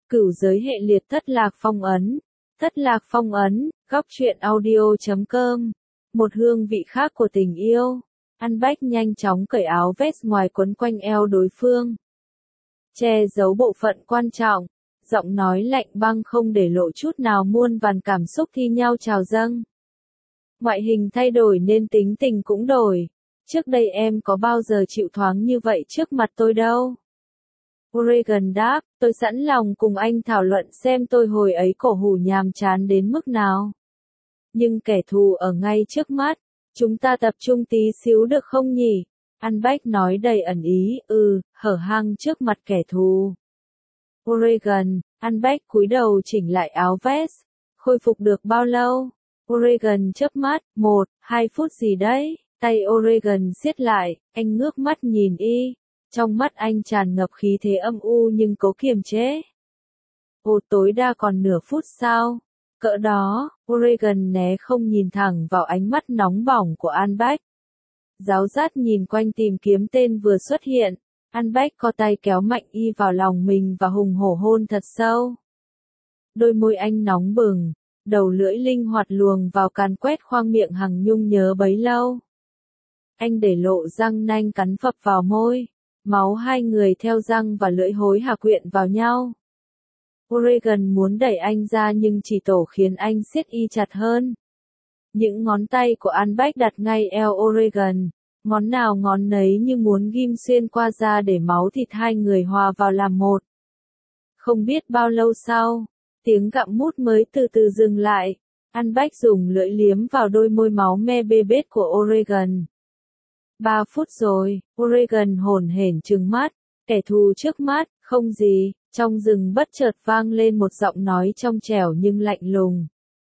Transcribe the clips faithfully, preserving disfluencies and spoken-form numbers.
Cửu giới hệ liệt thất lạc phong ấn. Thất lạc phong ấn, góc truyện audio chấm com. Một hương vị khác của tình yêu. An Bách nhanh chóng cởi áo vest ngoài quấn quanh eo đối phương. Che giấu bộ phận quan trọng. Giọng nói lạnh băng không để lộ chút nào muôn vàn cảm xúc thi nhau trào dâng. Ngoại hình thay đổi nên tính tình cũng đổi. Trước đây em có bao giờ chịu thoáng như vậy trước mặt tôi đâu. Oregon đáp, tôi sẵn lòng cùng anh thảo luận xem tôi hồi ấy cổ hủ nhàm chán đến mức nào. Nhưng kẻ thù ở ngay trước mắt, chúng ta tập trung tí xíu được không nhỉ? An Bách nói đầy ẩn ý, ừ, hở hang trước mặt kẻ thù. Oregon, An Bách cúi đầu chỉnh lại áo vest, khôi phục được bao lâu? Oregon chớp mắt, một, hai phút gì đấy? Tay Oregon siết lại, anh ngước mắt nhìn y. Trong mắt anh tràn ngập khí thế âm u nhưng cố kiềm chế. Ồ, tối đa còn nửa phút sao? Cỡ đó, Oregon né không nhìn thẳng vào ánh mắt nóng bỏng của An Bách. Giáo giác nhìn quanh tìm kiếm tên vừa xuất hiện. An Bách co tay kéo mạnh y vào lòng mình và hùng hổ hôn thật sâu. Đôi môi anh nóng bừng, đầu lưỡi linh hoạt luồng vào càn quét khoang miệng Hằng Nhung nhớ bấy lâu. Anh để lộ răng nanh cắn phập vào môi. Máu hai người theo răng và lưỡi hối hả quyện vào nhau. Oregon muốn đẩy anh ra nhưng chỉ tổ khiến anh siết y chặt hơn. Những ngón tay của An Bách đặt ngay eo Oregon, ngón nào ngón nấy như muốn ghim xuyên qua da để máu thịt hai người hòa vào làm một. Không biết bao lâu sau, tiếng gặm mút mới từ từ dừng lại. An Bách dùng lưỡi liếm vào đôi môi máu me bê bết của Oregon. Ba phút rồi, Oregon hổn hển trừng mắt, kẻ thù trước mắt, không gì, trong rừng bất chợt vang lên một giọng nói trong trẻo nhưng lạnh lùng.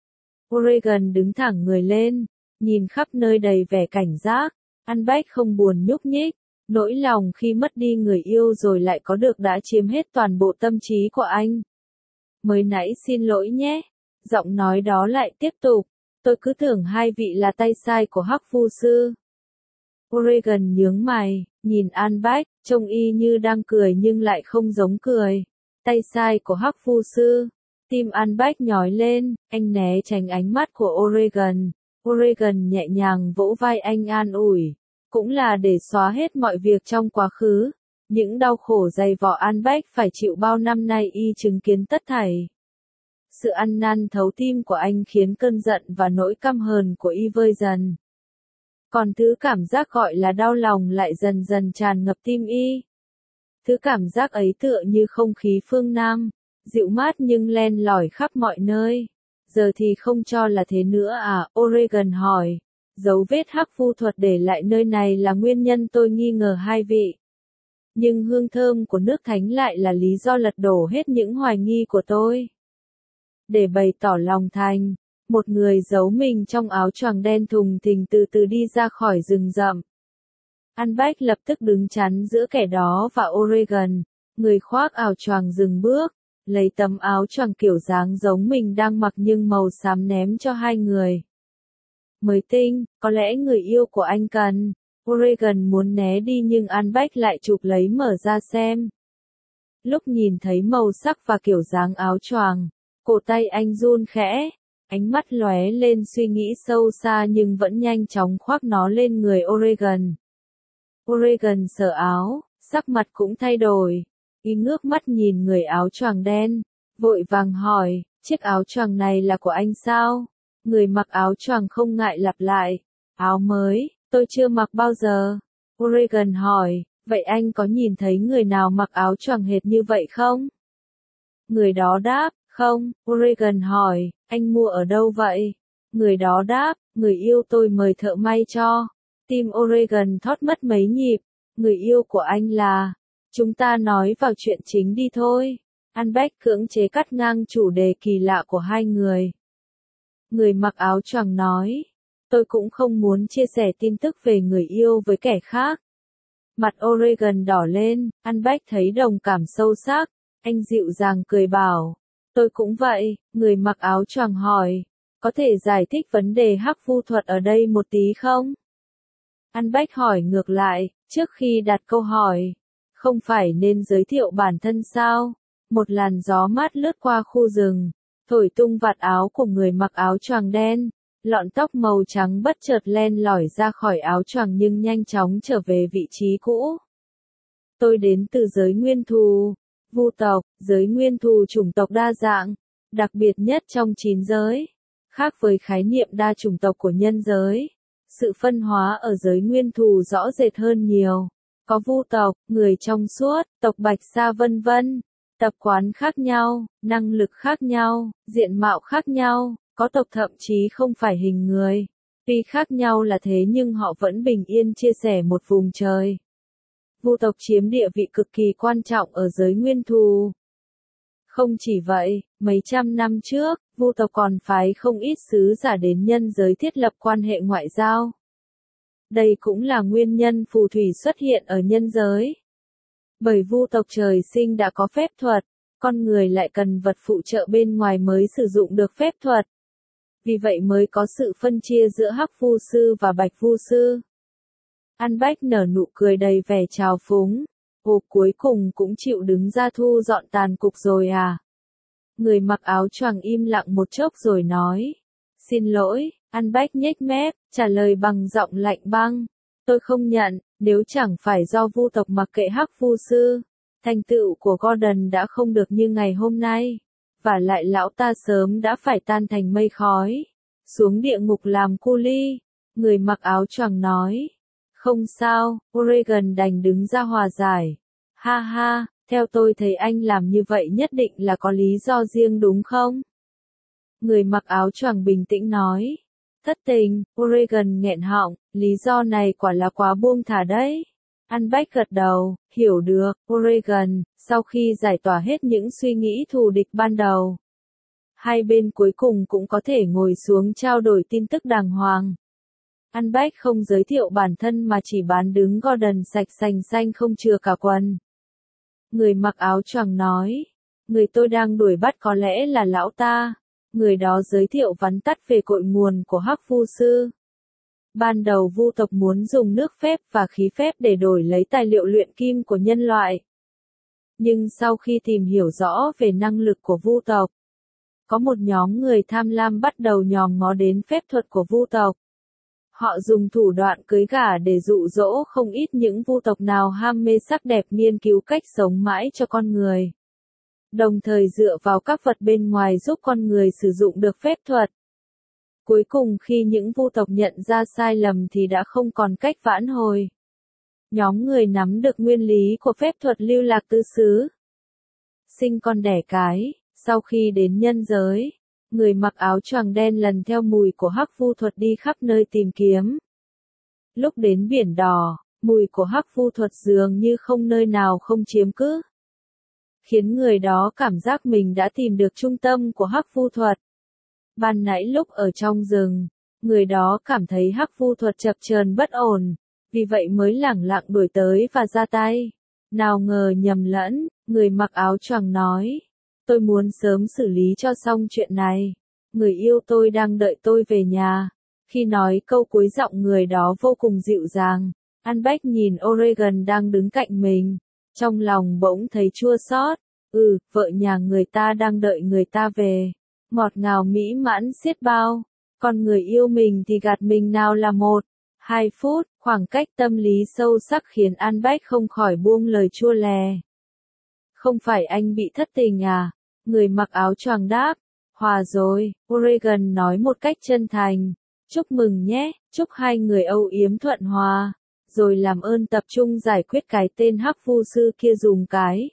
Oregon đứng thẳng người lên, nhìn khắp nơi đầy vẻ cảnh giác, An Bách không buồn nhúc nhích, nỗi lòng khi mất đi người yêu rồi lại có được đã chiếm hết toàn bộ tâm trí của anh. Mới nãy xin lỗi nhé, giọng nói đó lại tiếp tục, tôi cứ tưởng hai vị là tay sai của Hắc Vu Sư. Oregon nhướng mày, nhìn An Bách, trông y như đang cười nhưng lại không giống cười. Tay sai của Hắc Vu Sư. Tim An Bách nhói lên, anh né tránh ánh mắt của Oregon. Oregon nhẹ nhàng vỗ vai anh an ủi. Cũng là để xóa hết mọi việc trong quá khứ. Những đau khổ dày vò An Bách phải chịu bao năm nay y chứng kiến tất thảy. Sự ăn năn thấu tim của anh khiến cơn giận và nỗi căm hờn của y vơi dần. Còn thứ cảm giác gọi là đau lòng lại dần dần tràn ngập tim y. Thứ cảm giác ấy tựa như không khí phương Nam, dịu mát nhưng len lỏi khắp mọi nơi. Giờ thì không cho là thế nữa à? Oregon hỏi. Dấu vết hắc vu thuật để lại nơi này là nguyên nhân tôi nghi ngờ hai vị. Nhưng hương thơm của nước thánh lại là lý do lật đổ hết những hoài nghi của tôi. Để bày tỏ lòng thành, một người giấu mình trong áo choàng đen thùng thình từ từ đi ra khỏi rừng rậm. An Bách lập tức đứng chắn giữa kẻ đó và Oregon, người khoác áo choàng dừng bước, lấy tấm áo choàng kiểu dáng giống mình đang mặc nhưng màu xám ném cho hai người. Mới tinh, có lẽ người yêu của anh cần. Oregon muốn né đi nhưng An Bách lại chụp lấy mở ra xem. Lúc nhìn thấy màu sắc và kiểu dáng áo choàng, cổ tay anh run khẽ. Ánh mắt lóe lên suy nghĩ sâu xa nhưng vẫn nhanh chóng khoác nó lên người Oregon. Oregon sờ áo, sắc mặt cũng thay đổi. Y ngước mắt nhìn người áo choàng đen, vội vàng hỏi, chiếc áo choàng này là của anh sao? Người mặc áo choàng không ngại lặp lại, áo mới, tôi chưa mặc bao giờ. Oregon hỏi, vậy anh có nhìn thấy người nào mặc áo choàng hệt như vậy không? Người đó đáp, không. Oregon hỏi, anh mua ở đâu vậy? Người đó đáp, người yêu tôi mời thợ may cho. Tim Oregon thót mất mấy nhịp. Người yêu của anh là... Chúng ta nói vào chuyện chính đi thôi. An Bách cưỡng chế cắt ngang chủ đề kỳ lạ của hai người. Người mặc áo choàng nói, tôi cũng không muốn chia sẻ tin tức về người yêu với kẻ khác. Mặt Oregon đỏ lên, An Bách thấy đồng cảm sâu sắc. Anh dịu dàng cười bảo. Tôi cũng vậy, người mặc áo choàng hỏi, có thể giải thích vấn đề hắc vu thuật ở đây một tí không? An Bách hỏi ngược lại, trước khi đặt câu hỏi, không phải nên giới thiệu bản thân sao? Một làn gió mát lướt qua khu rừng, thổi tung vạt áo của người mặc áo choàng đen, lọn tóc màu trắng bất chợt len lỏi ra khỏi áo choàng nhưng nhanh chóng trở về vị trí cũ. Tôi đến từ giới nguyên thù, Vu tộc, giới nguyên thù chủng tộc đa dạng, đặc biệt nhất trong chín giới. Khác với khái niệm đa chủng tộc của nhân giới, sự phân hóa ở giới nguyên thù rõ rệt hơn nhiều. Có Vu tộc, người trong suốt, tộc Bạch Sa vân vân, tập quán khác nhau, năng lực khác nhau, diện mạo khác nhau, có tộc thậm chí không phải hình người. Tuy khác nhau là thế nhưng họ vẫn bình yên chia sẻ một vùng trời. Vu tộc chiếm địa vị cực kỳ quan trọng ở giới nguyên thù. Không chỉ vậy, mấy trăm năm trước, Vu tộc còn phái không ít sứ giả đến nhân giới thiết lập quan hệ ngoại giao. Đây cũng là nguyên nhân phù thủy xuất hiện ở nhân giới. Bởi Vu tộc trời sinh đã có phép thuật, con người lại cần vật phụ trợ bên ngoài mới sử dụng được phép thuật. Vì vậy mới có sự phân chia giữa Hắc Vu sư và Bạch Vu sư. An Bách nở nụ cười đầy vẻ trào phúng. Ồ, cuối cùng cũng chịu đứng ra thu dọn tàn cục rồi à? Người mặc áo choàng im lặng một chốc rồi nói. Xin lỗi, An Bách nhếch mép, trả lời bằng giọng lạnh băng. Tôi không nhận, nếu chẳng phải do Vu tộc mặc kệ Hắc Vu sư, thành tựu của Gordon đã không được như ngày hôm nay. Và lại lão ta sớm đã phải tan thành mây khói, xuống địa ngục làm cu li. Người mặc áo choàng nói. Không sao, Oregon đành đứng ra hòa giải. Ha ha, theo tôi thấy anh làm như vậy nhất định là có lý do riêng đúng không? Người mặc áo choàng bình tĩnh nói. Thất tình, Oregon nghẹn họng, lý do này quả là quá buông thả đấy. An Bách gật đầu, hiểu được, Oregon, sau khi giải tỏa hết những suy nghĩ thù địch ban đầu. Hai bên cuối cùng cũng có thể ngồi xuống trao đổi tin tức đàng hoàng. An Bách không giới thiệu bản thân mà chỉ bán đứng Gordon sạch sành xanh không chừa cả quần. Người mặc áo choàng nói, người tôi đang đuổi bắt có lẽ là lão ta. Người đó giới thiệu vắn tắt về cội nguồn của Hắc Vu sư. Ban đầu Vu tộc muốn dùng nước phép và khí phép để đổi lấy tài liệu luyện kim của nhân loại. Nhưng sau khi tìm hiểu rõ về năng lực của Vu tộc, có một nhóm người tham lam bắt đầu nhòm ngó đến phép thuật của Vu tộc. Họ dùng thủ đoạn cưới gả để dụ dỗ không ít những Vu tộc nào ham mê sắc đẹp nghiên cứu cách sống mãi cho con người. Đồng thời dựa vào các vật bên ngoài giúp con người sử dụng được phép thuật. Cuối cùng khi những Vu tộc nhận ra sai lầm thì đã không còn cách vãn hồi. Nhóm người nắm được nguyên lý của phép thuật lưu lạc tứ xứ. Sinh con đẻ cái, sau khi đến nhân giới, người mặc áo choàng đen lần theo mùi của Hắc Vu thuật đi khắp nơi tìm kiếm. Lúc đến biển đỏ, mùi của Hắc Vu thuật dường như không nơi nào không chiếm cứ. Khiến người đó cảm giác mình đã tìm được trung tâm của Hắc Vu thuật. Ban nãy lúc ở trong rừng, người đó cảm thấy Hắc Vu thuật chập chờn bất ổn, vì vậy mới lẳng lặng đuổi tới và ra tay. Nào ngờ nhầm lẫn, người mặc áo choàng nói. Tôi muốn sớm xử lý cho xong chuyện này. Người yêu tôi đang đợi tôi về nhà. Khi nói câu cuối giọng người đó vô cùng dịu dàng. An Bách nhìn Oregon đang đứng cạnh mình. Trong lòng bỗng thấy chua xót. Ừ, vợ nhà người ta đang đợi người ta về. Ngọt ngào mỹ mãn xiết bao. Còn người yêu mình thì gạt mình nào là một, hai phút, khoảng cách tâm lý sâu sắc khiến An Bách không khỏi buông lời chua lè. Không phải anh bị thất tình à? Người mặc áo choàng đáp. Hòa rồi, Oregon nói một cách chân thành. Chúc mừng nhé, chúc hai người âu yếm thuận hòa. Rồi làm ơn tập trung giải quyết cái tên Hắc Vu sư kia dùm cái.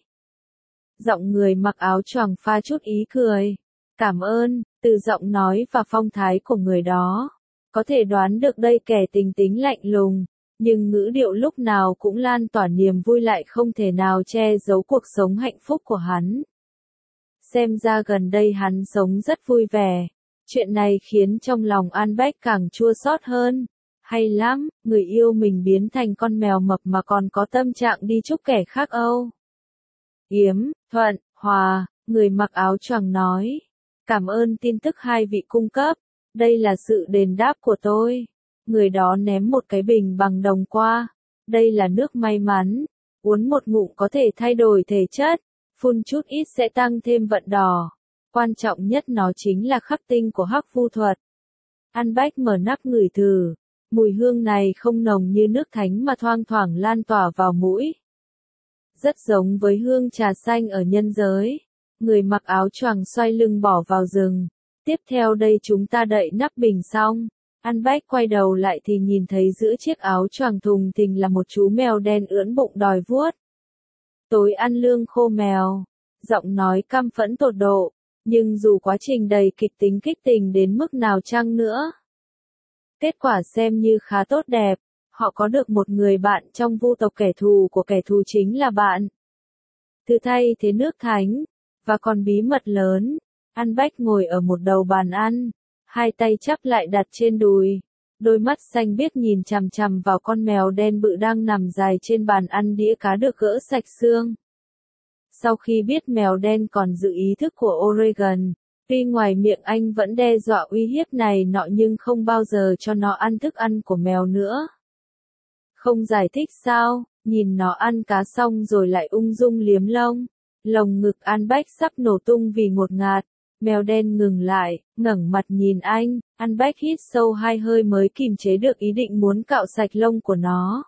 Giọng người mặc áo choàng pha chút ý cười. Cảm ơn, từ giọng nói và phong thái của người đó. Có thể đoán được đây kẻ tình tính lạnh lùng, nhưng ngữ điệu lúc nào cũng lan tỏa niềm vui lại không thể nào che giấu cuộc sống hạnh phúc của hắn. Xem ra gần đây hắn sống rất vui vẻ. Chuyện này khiến trong lòng An Bách càng chua xót hơn. Hay lắm, người yêu mình biến thành con mèo mập mà còn có tâm trạng đi chúc kẻ khác âu. Yếm, thuận, hòa, người mặc áo choàng nói. Cảm ơn tin tức hai vị cung cấp. Đây là sự đền đáp của tôi. Người đó ném một cái bình bằng đồng qua. Đây là nước may mắn. Uống một ngụm có thể thay đổi thể chất. phun chút ít sẽ tăng thêm vận đỏ. Quan trọng nhất nó chính là khắc tinh của hắc vu thuật. An Bách mở nắp ngửi thử, mùi hương này không nồng như nước thánh mà thoang thoảng lan tỏa vào mũi. Rất giống với hương trà xanh ở nhân giới. Người mặc áo choàng xoay lưng bỏ vào rừng. Tiếp theo đây chúng ta đậy nắp bình xong. An Bách quay đầu lại thì nhìn thấy giữa chiếc áo choàng thùng thình là một chú mèo đen ưỡn bụng đòi vuốt. Tối ăn lương khô mèo. Giọng nói căm phẫn tột độ. Nhưng dù quá trình đầy kịch tính kích tình đến mức nào chăng nữa, kết quả xem như khá tốt đẹp. Họ có được một người bạn trong vu tộc, kẻ thù của kẻ thù chính là bạn. Thứ thay thế nước thánh. Và còn bí mật lớn. An Bách ngồi ở một đầu bàn ăn, hai tay chắp lại đặt trên đùi, đôi mắt xanh biếc nhìn chằm chằm vào con mèo đen bự đang nằm dài trên bàn ăn đĩa cá được gỡ sạch xương. Sau khi biết mèo đen còn giữ ý thức của Oregon, tuy ngoài miệng anh vẫn đe dọa uy hiếp này nọ nhưng không bao giờ cho nó ăn thức ăn của mèo nữa. Không giải thích sao, nhìn nó ăn cá xong rồi lại ung dung liếm lông. Lồng ngực An Bách sắp nổ tung vì ngột ngạt. Mèo đen ngừng lại, ngẩng mặt nhìn anh. An Bách hít sâu hai hơi mới kìm chế được ý định muốn cạo sạch lông của nó.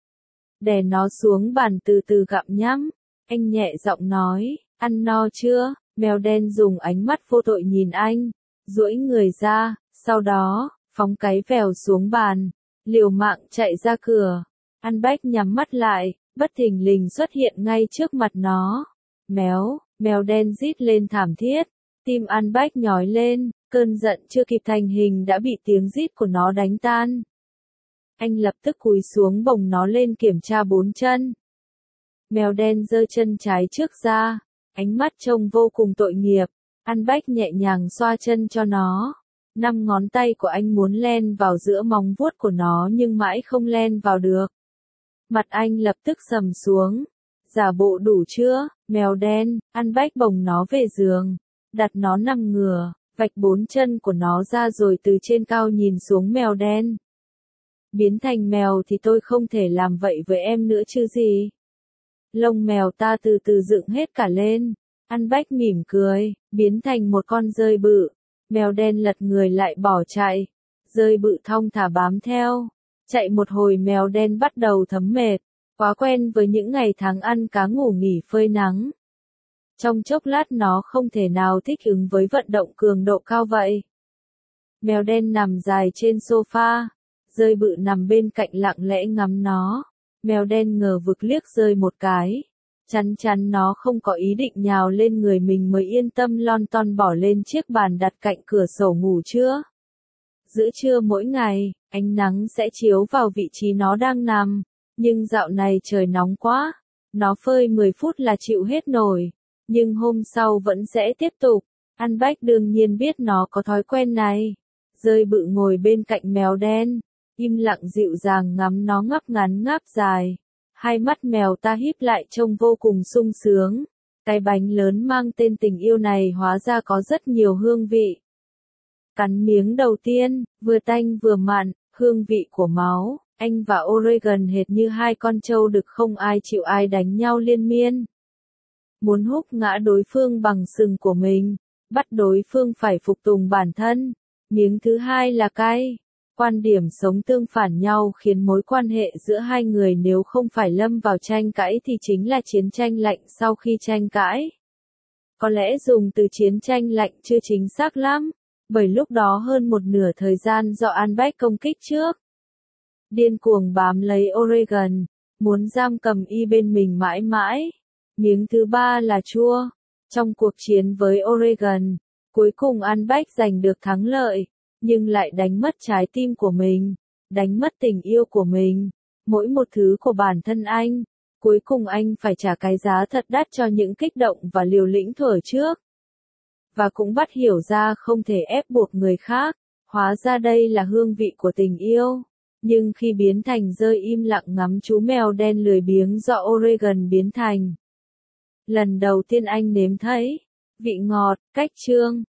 Đè nó xuống bàn từ từ gặm nhắm. Anh nhẹ giọng nói, ăn no chưa? Mèo đen dùng ánh mắt vô tội nhìn anh, duỗi người ra, sau đó, phóng cái vèo xuống bàn, liều mạng chạy ra cửa. An Bách nhắm mắt lại, bất thình lình xuất hiện ngay trước mặt nó. Méo, mèo đen rít lên thảm thiết, tim An Bách nhói lên, cơn giận chưa kịp thành hình đã bị tiếng rít của nó đánh tan. Anh lập tức cúi xuống bồng nó lên kiểm tra bốn chân. Mèo đen giơ chân trái trước ra, ánh mắt trông vô cùng tội nghiệp. An Bách nhẹ nhàng xoa chân cho nó. Năm ngón tay của anh muốn len vào giữa móng vuốt của nó nhưng mãi không len vào được. Mặt anh lập tức sầm xuống. Giả bộ đủ chưa, mèo đen? An Bách bồng nó về giường, đặt nó nằm ngửa, vạch bốn chân của nó ra rồi từ trên cao nhìn xuống mèo đen. Biến thành mèo thì tôi không thể làm vậy với em nữa chứ gì. Lông mèo ta từ từ dựng hết cả lên. An Bách mỉm cười, biến thành một con dơi bự. Mèo đen lật người lại bỏ chạy. Dơi bự thong thả bám theo. Chạy một hồi mèo đen bắt đầu thấm mệt. Quá quen với những ngày tháng ăn cá ngủ nghỉ phơi nắng. Trong chốc lát nó không thể nào thích ứng với vận động cường độ cao vậy. Mèo đen nằm dài trên sofa. Dơi bự nằm bên cạnh lặng lẽ ngắm nó. Mèo đen ngờ vực liếc Dơi một cái. Chắn chắn nó không có ý định nhào lên người mình mới yên tâm lon ton bỏ lên chiếc bàn đặt cạnh cửa sổ ngủ trưa. Giữa trưa mỗi ngày, ánh nắng sẽ chiếu vào vị trí nó đang nằm. Nhưng dạo này trời nóng quá. Nó phơi mười phút là chịu hết nổi. Nhưng hôm sau vẫn sẽ tiếp tục. An Bách đương nhiên biết nó có thói quen này. Dơi bự ngồi bên cạnh mèo đen. Im lặng dịu dàng ngắm nó ngáp ngắn ngáp dài. Hai mắt mèo ta híp lại trông vô cùng sung sướng. Cái bánh lớn mang tên tình yêu này hóa ra có rất nhiều hương vị. Cắn miếng đầu tiên, vừa tanh vừa mặn, hương vị của máu. Anh và Oregon hệt như hai con trâu đực không ai chịu ai đánh nhau liên miên. Muốn húc ngã đối phương bằng sừng của mình, bắt đối phương phải phục tùng bản thân. Miếng thứ hai là cay. Quan điểm sống tương phản nhau khiến mối quan hệ giữa hai người nếu không phải lâm vào tranh cãi thì chính là chiến tranh lạnh sau khi tranh cãi. Có lẽ dùng từ chiến tranh lạnh chưa chính xác lắm, bởi lúc đó hơn một nửa thời gian do An Bách công kích trước. Điên cuồng bám lấy Oregon, muốn giam cầm y bên mình mãi mãi. Miếng thứ ba là chua. Trong cuộc chiến với Oregon, cuối cùng An Bách giành được thắng lợi, nhưng lại đánh mất trái tim của mình, đánh mất tình yêu của mình, mỗi một thứ của bản thân anh. Cuối cùng anh phải trả cái giá thật đắt cho những kích động và liều lĩnh thuở trước. Và cũng bắt hiểu ra không thể ép buộc người khác, hóa ra đây là hương vị của tình yêu. Nhưng khi biến thành Dơi im lặng ngắm chú mèo đen lười biếng do Oregon biến thành. Lần đầu tiên anh nếm thấy vị ngọt, cách chương.